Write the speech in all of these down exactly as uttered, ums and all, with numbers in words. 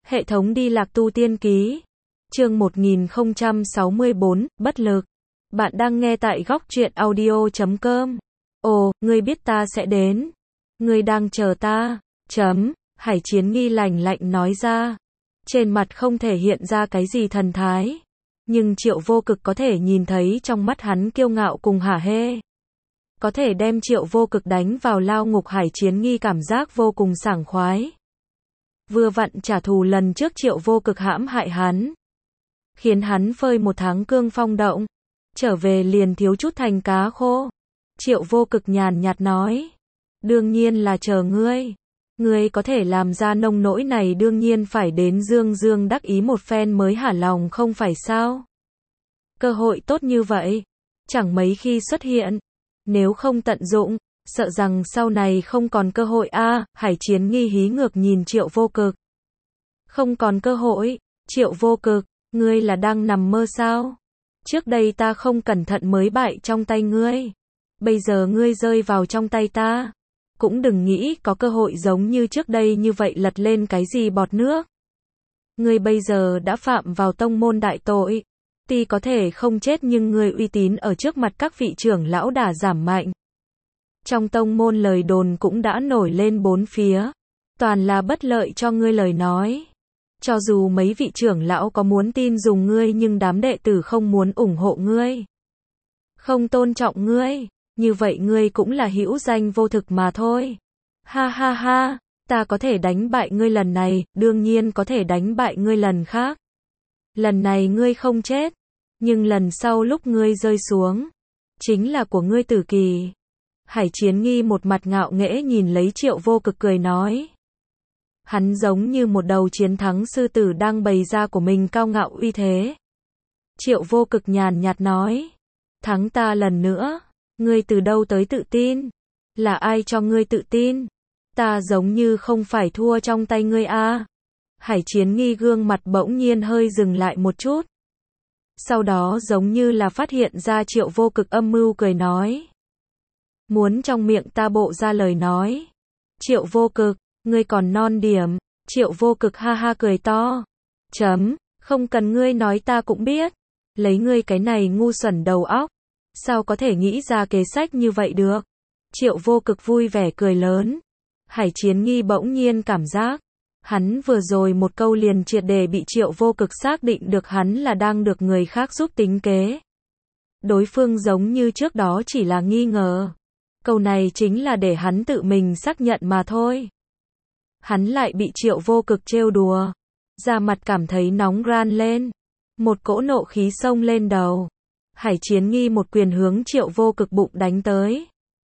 Hệ thống đi lạc tu tiên ký. Chương một nghìn không trăm sáu mươi bốn, bất lực. Bạn đang nghe tại góc truyện audio chấm com. Ồ, ngươi biết ta sẽ đến. Ngươi đang chờ ta. Chấm. Hải Chiến Nghi lạnh lạnh nói ra. Trên mặt không thể hiện ra cái gì thần thái. Nhưng Triệu Vô Cực có thể nhìn thấy trong mắt hắn kiêu ngạo cùng hả hê. Có thể đem Triệu Vô Cực đánh vào lao ngục. Hải Chiến Nghi cảm giác vô cùng sảng khoái. Vừa vặn trả thù lần trước Triệu Vô Cực hãm hại hắn. Khiến hắn phơi một tháng cương phong động. Trở về liền thiếu chút thành cá khô. Triệu Vô Cực nhàn nhạt nói. Đương nhiên là chờ ngươi. Ngươi có thể làm ra nông nỗi này đương nhiên phải đến dương dương đắc ý một phen mới hả lòng không phải sao. Cơ hội tốt như vậy. Chẳng mấy khi xuất hiện. Nếu không tận dụng. Sợ rằng sau này không còn cơ hội a. À, Hải Chiến Nghi hí ngược nhìn Triệu Vô Cực. Không còn cơ hội. Triệu Vô Cực, ngươi là đang nằm mơ sao? Trước đây ta không cẩn thận mới bại trong tay ngươi. Bây giờ ngươi rơi vào trong tay ta. Cũng đừng nghĩ có cơ hội giống như trước đây như vậy lật lên cái gì bọt nước. Ngươi bây giờ đã phạm vào tông môn đại tội. Tuy có thể không chết nhưng ngươi uy tín ở trước mặt các vị trưởng lão đã giảm mạnh. Trong tông môn lời đồn cũng đã nổi lên bốn phía. Toàn là bất lợi cho ngươi lời nói. Cho dù mấy vị trưởng lão có muốn tin dùng ngươi nhưng đám đệ tử không muốn ủng hộ ngươi. Không tôn trọng ngươi. Như vậy ngươi cũng là hữu danh vô thực mà thôi. Ha ha ha, ta có thể đánh bại ngươi lần này, đương nhiên có thể đánh bại ngươi lần khác. Lần này ngươi không chết. Nhưng lần sau lúc ngươi rơi xuống. Chính là của ngươi tử kỳ. Hải Chiến Nghi một mặt ngạo nghễ nhìn lấy Triệu Vô Cực cười nói. Hắn giống như một đầu chiến thắng sư tử đang bày ra của mình cao ngạo uy thế. Triệu Vô Cực nhàn nhạt nói. Thắng ta lần nữa. Ngươi từ đâu tới tự tin? Là ai cho ngươi tự tin? Ta giống như không phải thua trong tay ngươi a. À. Hải Chiến Nghi gương mặt bỗng nhiên hơi dừng lại một chút. Sau đó giống như là phát hiện ra Triệu Vô Cực âm mưu cười nói. Muốn trong miệng ta bộ ra lời nói. Triệu Vô Cực, ngươi còn non điểm. Triệu Vô Cực ha ha cười to. Chấm, không cần ngươi nói ta cũng biết. Lấy ngươi cái này ngu xuẩn đầu óc. Sao có thể nghĩ ra kế sách như vậy được? Triệu Vô Cực vui vẻ cười lớn. Hải Chiến Nghi bỗng nhiên cảm giác. Hắn vừa rồi một câu liền triệt để bị Triệu Vô Cực xác định được hắn là đang được người khác giúp tính kế. Đối phương giống như trước đó chỉ là nghi ngờ. Câu này chính là để hắn tự mình xác nhận mà thôi. Hắn lại bị Triệu Vô Cực trêu đùa. Da mặt cảm thấy nóng ran lên. Một cỗ nộ khí xông lên đầu. Hải Chiến Nghi một quyền hướng Triệu Vô Cực bụng đánh tới.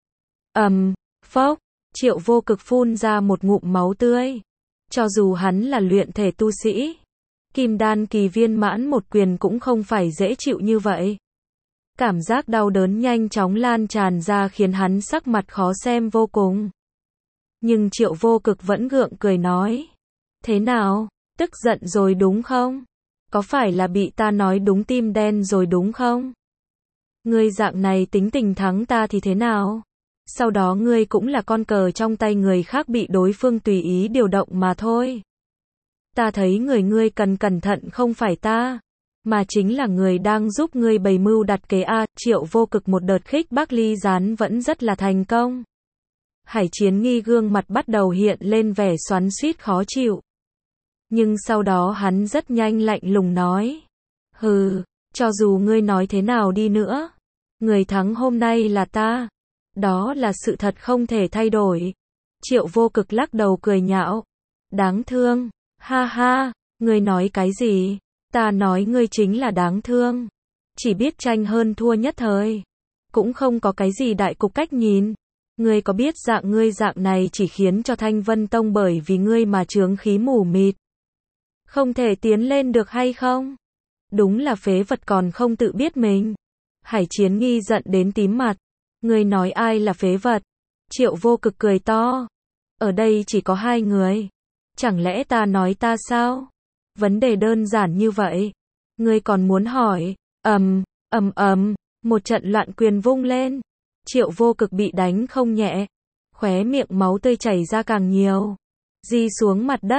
Ầm, um, phốc, Triệu Vô Cực phun ra một ngụm máu tươi. Cho dù hắn là luyện thể tu sĩ, kim đan kỳ viên mãn một quyền cũng không phải dễ chịu như vậy. Cảm giác đau đớn nhanh chóng lan tràn ra khiến hắn sắc mặt khó xem vô cùng. Nhưng Triệu Vô Cực vẫn gượng cười nói. Thế nào, tức giận rồi đúng không? Có phải là bị ta nói đúng tim đen rồi đúng không? Ngươi dạng này tính tình thắng ta thì thế nào? Sau đó ngươi cũng là con cờ trong tay người khác bị đối phương tùy ý điều động mà thôi. Ta thấy người ngươi cần cẩn thận không phải ta, mà chính là người đang giúp ngươi bày mưu đặt kế a. Triệu Vô Cực một đợt khích bác ly gián vẫn rất là thành công. Hải Chiến Nghi gương mặt bắt đầu hiện lên vẻ xoắn xuýt khó chịu. Nhưng sau đó hắn rất nhanh lạnh lùng nói. Hừ, cho dù ngươi nói thế nào đi nữa, người thắng hôm nay là ta. Đó là sự thật không thể thay đổi. Triệu Vô Cực lắc đầu cười nhạo. Đáng thương, ha ha, ngươi nói cái gì? Ta nói ngươi chính là đáng thương. Chỉ biết tranh hơn thua nhất thời. Cũng không có cái gì đại cục cách nhìn. Ngươi có biết dạng ngươi dạng này chỉ khiến cho Thanh Vân Tông bởi vì ngươi mà chướng khí mù mịt. Không thể tiến lên được hay không? Đúng là phế vật còn không tự biết mình. Hải Chiến Nghi giận đến tím mặt. Ngươi nói ai là phế vật? Triệu Vô Cực cười to. Ở đây chỉ có hai người. Chẳng lẽ ta nói ta sao? Vấn đề đơn giản như vậy. Ngươi còn muốn hỏi? Ầm, ầm ầm, một trận loạn quyền vung lên. Triệu Vô Cực bị đánh không nhẹ. Khóe miệng máu tươi chảy ra càng nhiều. Di xuống mặt đất.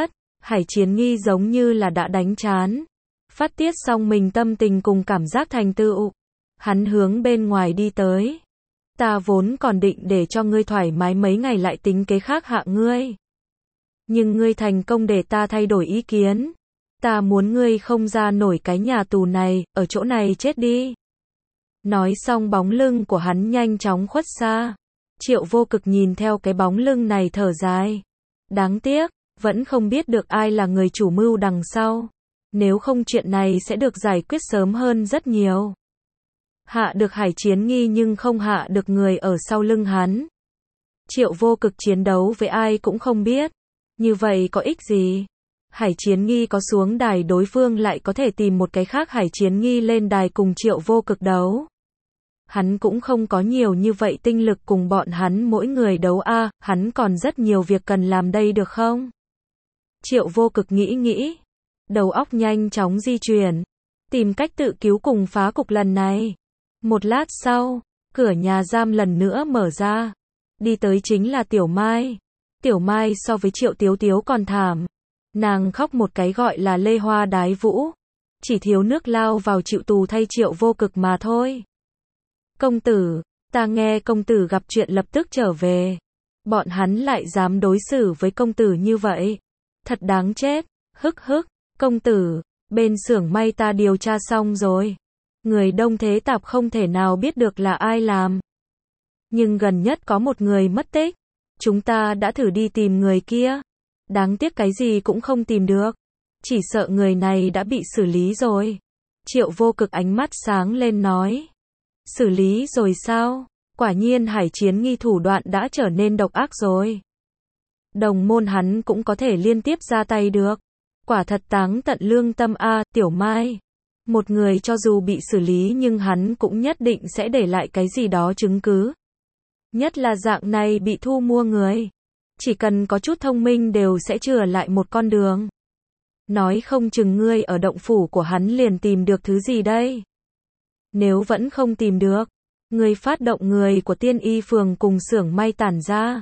Hải Chiến Nghi giống như là đã đánh chán. Phát tiết xong mình tâm tình cùng cảm giác thành tựu. Hắn hướng bên ngoài đi tới. Ta vốn còn định để cho ngươi thoải mái mấy ngày lại tính kế khác hạ ngươi. Nhưng ngươi thành công để ta thay đổi ý kiến. Ta muốn ngươi không ra nổi cái nhà tù này, ở chỗ này chết đi. Nói xong bóng lưng của hắn nhanh chóng khuất xa. Triệu Vô Cực nhìn theo cái bóng lưng này thở dài. Đáng tiếc, vẫn không biết được ai là người chủ mưu đằng sau. Nếu không chuyện này sẽ được giải quyết sớm hơn rất nhiều. Hạ được Hải Chiến Nghi nhưng không hạ được người ở sau lưng hắn. Triệu Vô Cực chiến đấu với ai cũng không biết. Như vậy có ích gì? Hải Chiến Nghi có xuống đài đối phương lại có thể tìm một cái khác Hải Chiến Nghi lên đài cùng Triệu Vô Cực đấu. Hắn cũng không có nhiều như vậy tinh lực cùng bọn hắn mỗi người đấu a, à, hắn còn rất nhiều việc cần làm đây được không? Triệu Vô Cực nghĩ nghĩ, đầu óc nhanh chóng di chuyển, tìm cách tự cứu cùng phá cục lần này. Một lát sau, cửa nhà giam lần nữa mở ra, đi tới chính là Tiểu Mai. Tiểu Mai so với Triệu Tiếu Tiếu còn thảm, nàng khóc một cái gọi là lê hoa đái vũ, chỉ thiếu nước lao vào chịu tù thay Triệu Vô Cực mà thôi. Công tử, ta nghe công tử gặp chuyện lập tức trở về. Bọn hắn lại dám đối xử với công tử như vậy. Thật đáng chết, hức hức, công tử, bên xưởng may ta điều tra xong rồi. Người đông thế tạp không thể nào biết được là ai làm. Nhưng gần nhất có một người mất tích. Chúng ta đã thử đi tìm người kia. Đáng tiếc cái gì cũng không tìm được. Chỉ sợ người này đã bị xử lý rồi. Triệu Vô Cực ánh mắt sáng lên nói. Xử lý rồi sao? Quả nhiên Hải Chiến Nghi thủ đoạn đã trở nên độc ác rồi. Đồng môn hắn cũng có thể liên tiếp ra tay được. Quả thật táng tận lương tâm a, à, Tiểu Mai. Một người cho dù bị xử lý nhưng hắn cũng nhất định sẽ để lại cái gì đó chứng cứ. Nhất là dạng này bị thu mua người. Chỉ cần có chút thông minh đều sẽ chừa lại một con đường. Nói không chừng ngươi ở động phủ của hắn liền tìm được thứ gì đây. Nếu vẫn không tìm được, người phát động người của Tiên Y phường cùng xưởng may tản ra.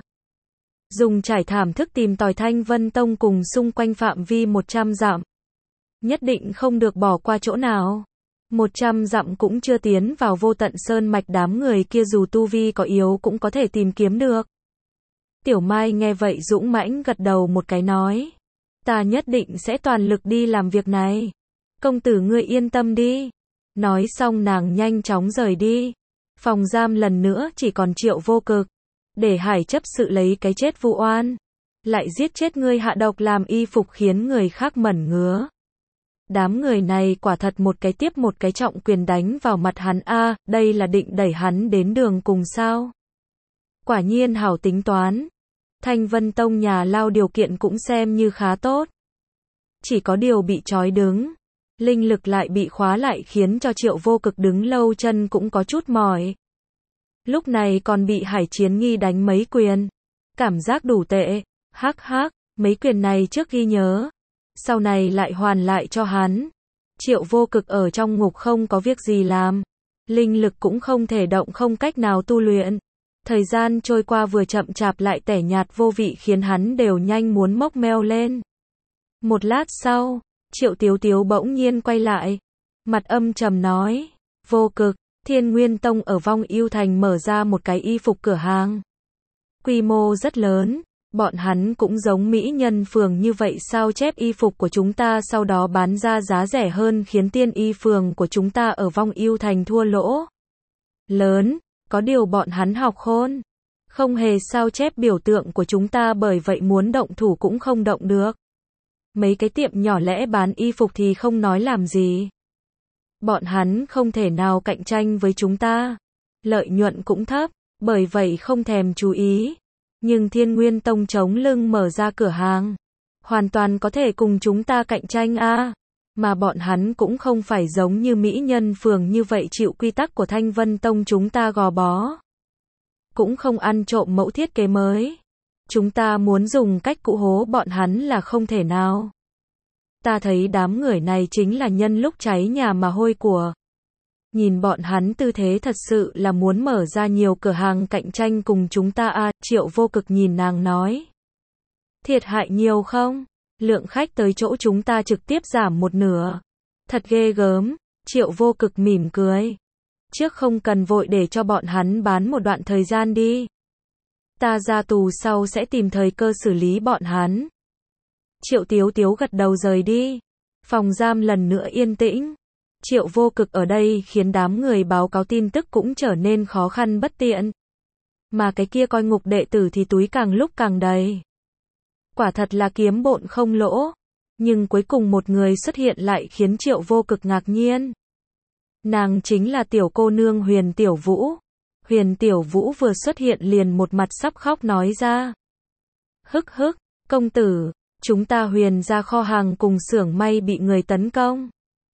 Dùng trải thảm thức tìm tòi Thanh Vân Tông cùng xung quanh phạm vi một trăm dặm. Nhất định không được bỏ qua chỗ nào. một trăm dặm cũng chưa tiến vào vô tận sơn mạch, đám người kia dù tu vi có yếu cũng có thể tìm kiếm được. Tiểu Mai nghe vậy dũng mãnh gật đầu một cái nói. Ta nhất định sẽ toàn lực đi làm việc này. Công tử ngươi yên tâm đi. Nói xong nàng nhanh chóng rời đi. Phòng giam lần nữa chỉ còn Triệu Vô Cực. Để Hải chấp sự lấy cái chết vu oan. Lại giết chết ngươi hạ độc làm y phục khiến người khác mẩn ngứa. Đám người này quả thật một cái tiếp một cái trọng quyền đánh vào mặt hắn a, à, đây là định đẩy hắn đến đường cùng sao. Quả nhiên hảo tính toán. Thanh Vân Tông nhà lao điều kiện cũng xem như khá tốt. Chỉ có điều bị trói đứng. Linh lực lại bị khóa lại khiến cho Triệu Vô Cực đứng lâu chân cũng có chút mỏi. Lúc này còn bị Hải Chiến Nghi đánh mấy quyền. Cảm giác đủ tệ. Hắc hắc, mấy quyền này trước ghi nhớ. Sau này lại hoàn lại cho hắn. Triệu Vô Cực ở trong ngục không có việc gì làm. Linh lực cũng không thể động, không cách nào tu luyện. Thời gian trôi qua vừa chậm chạp lại tẻ nhạt vô vị khiến hắn đều nhanh muốn mốc meo lên. Một lát sau, Triệu Tiếu Tiếu bỗng nhiên quay lại. Mặt âm trầm nói. Vô Cực, Thiên Nguyên Tông ở Vong Yêu Thành mở ra một cái y phục cửa hàng. Quy mô rất lớn. Bọn hắn cũng giống mỹ nhân phường như vậy sao chép y phục của chúng ta sau đó bán ra giá rẻ hơn khiến Tiên Y phường của chúng ta ở Vong Yêu Thành thua lỗ. Lớn, có điều bọn hắn học khôn. Không hề sao chép biểu tượng của chúng ta bởi vậy muốn động thủ cũng không động được. Mấy cái tiệm nhỏ lẻ bán y phục thì không nói làm gì. Bọn hắn không thể nào cạnh tranh với chúng ta. Lợi nhuận cũng thấp, bởi vậy không thèm chú ý. Nhưng Thiên Nguyên Tông chống lưng mở ra cửa hàng. Hoàn toàn có thể cùng chúng ta cạnh tranh a. À. Mà bọn hắn cũng không phải giống như mỹ nhân phường như vậy chịu quy tắc của Thanh Vân Tông chúng ta gò bó. Cũng không ăn trộm mẫu thiết kế mới. Chúng ta muốn dùng cách cũ hố bọn hắn là không thể nào. Ta thấy đám người này chính là nhân lúc cháy nhà mà hôi của. Nhìn bọn hắn tư thế thật sự là muốn mở ra nhiều cửa hàng cạnh tranh cùng chúng ta a. À, Triệu Vô Cực nhìn nàng nói. Thiệt hại nhiều không? Lượng khách tới chỗ chúng ta trực tiếp giảm một nửa. Thật ghê gớm, Triệu Vô Cực mỉm cười. Trước không cần vội để cho bọn hắn bán một đoạn thời gian đi. Ta ra tù sau sẽ tìm thời cơ xử lý bọn hắn. Triệu Tiếu Tiếu gật đầu rời đi. Phòng giam lần nữa yên tĩnh. Triệu Vô Cực ở đây khiến đám người báo cáo tin tức cũng trở nên khó khăn bất tiện. Mà cái kia coi ngục đệ tử thì túi càng lúc càng đầy. Quả thật là kiếm bộn không lỗ. Nhưng cuối cùng một người xuất hiện lại khiến Triệu Vô Cực ngạc nhiên. Nàng chính là tiểu cô nương Huyền Tiểu Vũ. Huyền Tiểu Vũ vừa xuất hiện liền một mặt sắp khóc nói ra. Hức hức, công tử, chúng ta Huyền ra kho hàng cùng xưởng may bị người tấn công.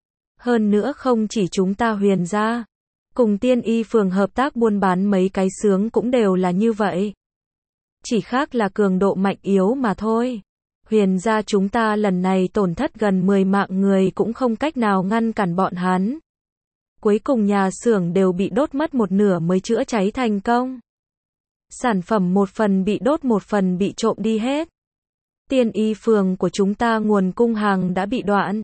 Hơn nữa không chỉ chúng ta Huyền ra, cùng Tiên Y phường hợp tác buôn bán mấy cái xướng cũng đều là như vậy. Chỉ khác là cường độ mạnh yếu mà thôi. Huyền ra chúng ta lần này tổn thất gần mười mạng người cũng không cách nào ngăn cản bọn hắn. Cuối cùng nhà xưởng đều bị đốt mất một nửa mới chữa cháy thành công. Sản phẩm một phần bị đốt một phần bị trộm đi hết. Tiên Y phường của chúng ta nguồn cung hàng đã bị đoạn.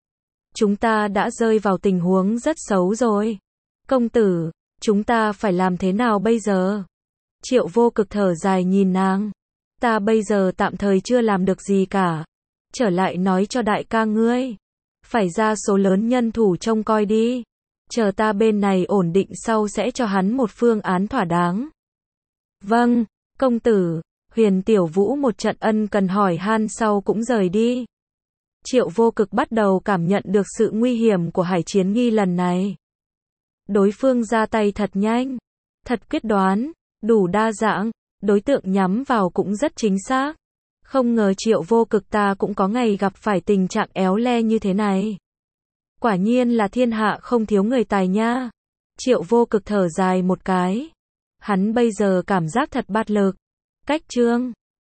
Chúng ta đã rơi vào tình huống rất xấu rồi. Công tử, chúng ta phải làm thế nào bây giờ? Triệu Vô Cực thở dài nhìn nàng. Ta bây giờ tạm thời chưa làm được gì cả. Trở lại nói cho đại ca ngươi. Phải ra số lớn nhân thủ trông coi đi. Chờ ta bên này ổn định sau sẽ cho hắn một phương án thỏa đáng. Vâng, công tử. Huyền Tiểu Vũ một trận ân cần hỏi han sau cũng rời đi. Triệu Vô Cực bắt đầu cảm nhận được sự nguy hiểm của Hải Chiến Nghi lần này. Đối phương ra tay thật nhanh, thật quyết đoán, đủ đa dạng, đối tượng nhắm vào cũng rất chính xác. Không ngờ Triệu Vô Cực ta cũng có ngày gặp phải tình trạng éo le như thế này. Quả nhiên là thiên hạ không thiếu người tài nha. Triệu Vô Cực thở dài một cái. Hắn bây giờ cảm giác thật bát lực. Cách chương